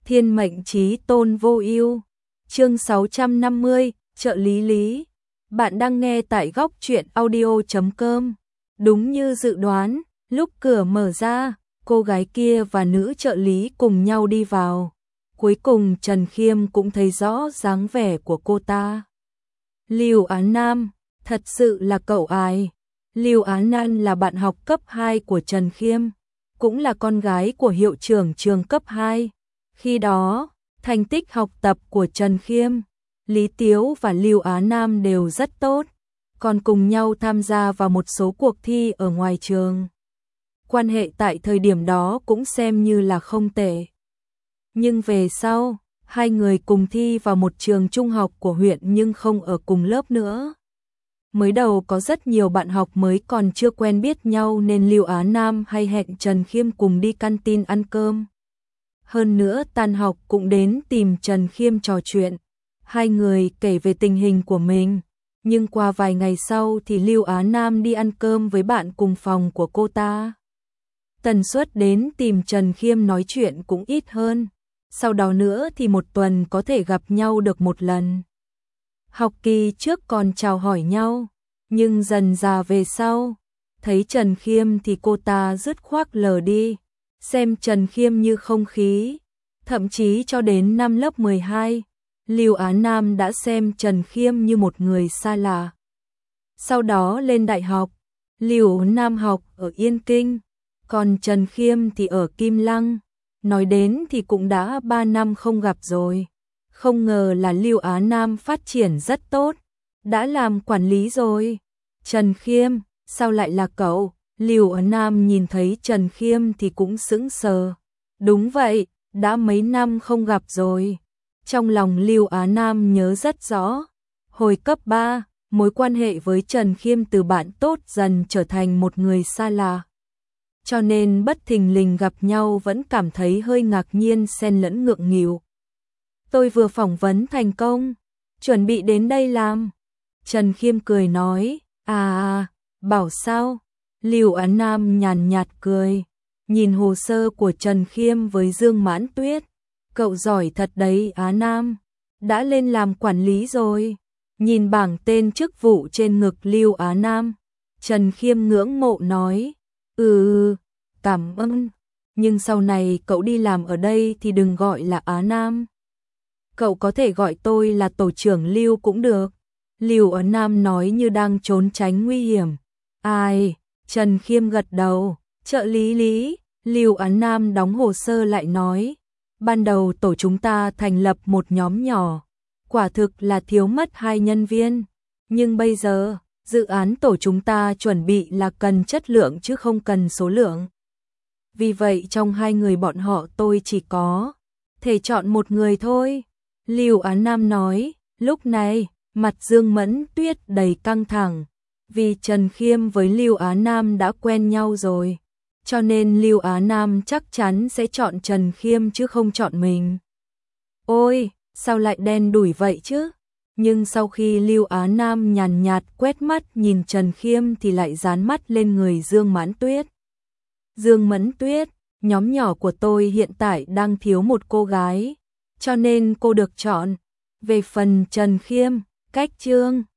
Thiên mệnh chí tôn vô ưu. Chương 650, trợ lý Lý. Bạn đang nghe tại góc truyện audio.com. Đúng như dự đoán, lúc cửa mở ra, cô gái kia và nữ trợ lý cùng nhau đi vào. Cuối cùng Trần Khiêm cũng thấy rõ dáng vẻ của cô ta. Lưu Á Nam, thật sự là cậu ai? Lưu Á Nam là bạn học cấp 2 của Trần Khiêm, cũng là con gái của hiệu trưởng trường cấp 2. Khi đó, thành tích học tập của Trần Khiêm, Lý Tiếu và Lưu Á Nam đều rất tốt, còn cùng nhau tham gia vào một số cuộc thi ở ngoài trường. Quan hệ tại thời điểm đó cũng xem như là không tệ. Nhưng về sau, hai người cùng thi vào một trường trung học của huyện nhưng không ở cùng lớp nữa. Mới đầu có rất nhiều bạn học mới còn chưa quen biết nhau nên Lưu Á Nam hay hẹn Trần Khiêm cùng đi canteen ăn cơm. Hơn nữa tan học cũng đến tìm Trần Khiêm trò chuyện. Hai người kể về tình hình của mình. Nhưng qua vài ngày sau thì Lưu Á Nam đi ăn cơm với bạn cùng phòng của cô ta. Tần suất đến tìm Trần Khiêm nói chuyện cũng ít hơn. Sau đó nữa thì một tuần có thể gặp nhau được một lần. Học kỳ trước còn chào hỏi nhau, nhưng dần dà về sau, thấy Trần Khiêm thì cô ta dứt khoát lờ đi, xem Trần Khiêm như không khí. Thậm chí cho đến năm lớp 12, Lưu Á Nam đã xem Trần Khiêm như một người xa lạ. Sau đó lên đại học, Lưu Á Nam học ở Yên Kinh, còn Trần Khiêm thì ở Kim Lăng. Nói đến thì cũng đã 3 năm không gặp rồi. Không ngờ là Lưu Á Nam phát triển rất tốt, đã làm quản lý rồi. Trần Khiêm, sao lại là cậu? Lưu Á Nam nhìn thấy Trần Khiêm thì cũng sững sờ. Đúng vậy, đã mấy năm không gặp rồi. Trong lòng Lưu Á Nam nhớ rất rõ. Hồi cấp 3, mối quan hệ với Trần Khiêm từ bạn tốt dần trở thành một người xa lạ. Cho nên bất thình lình gặp nhau vẫn cảm thấy hơi ngạc nhiên xen lẫn ngượng nghịu. Tôi vừa phỏng vấn thành công, chuẩn bị đến đây làm. Trần Khiêm cười nói, bảo sao? Lưu Á Nam nhàn nhạt cười, nhìn hồ sơ của Trần Khiêm với Dương Mãn Tuyết. Cậu giỏi thật đấy Á Nam, đã lên làm quản lý rồi. Nhìn bảng tên chức vụ trên ngực Lưu Á Nam, Trần Khiêm ngưỡng mộ nói, cảm ơn, nhưng sau này cậu đi làm ở đây thì đừng gọi là Á Nam. Cậu có thể gọi tôi là tổ trưởng Lưu cũng được. Lưu Á Nam nói như đang trốn tránh nguy hiểm. Ai? Trần Khiêm gật đầu. Trợ lý Lý. Lưu Á Nam đóng hồ sơ lại nói. Ban đầu tổ chúng ta thành lập một nhóm nhỏ. Quả thực là thiếu mất 2 nhân viên. Nhưng bây giờ, dự án tổ chúng ta chuẩn bị là cần chất lượng chứ không cần số lượng. Vì vậy trong 2 người bọn họ tôi chỉ có thể chọn một người thôi. Lưu Á Nam nói, lúc này, mặt Dương Mẫn Tuyết đầy căng thẳng, vì Trần Khiêm với Lưu Á Nam đã quen nhau rồi, cho nên Lưu Á Nam chắc chắn sẽ chọn Trần Khiêm chứ không chọn mình. Ôi, sao lại đen đủi vậy chứ? Nhưng sau khi Lưu Á Nam nhàn nhạt quét mắt nhìn Trần Khiêm thì lại dán mắt lên người Dương Mãn Tuyết. Dương Mẫn Tuyết, nhóm nhỏ của tôi hiện tại đang thiếu một cô gái, cho nên cô được chọn. Về phần Trần Khiêm, cách chương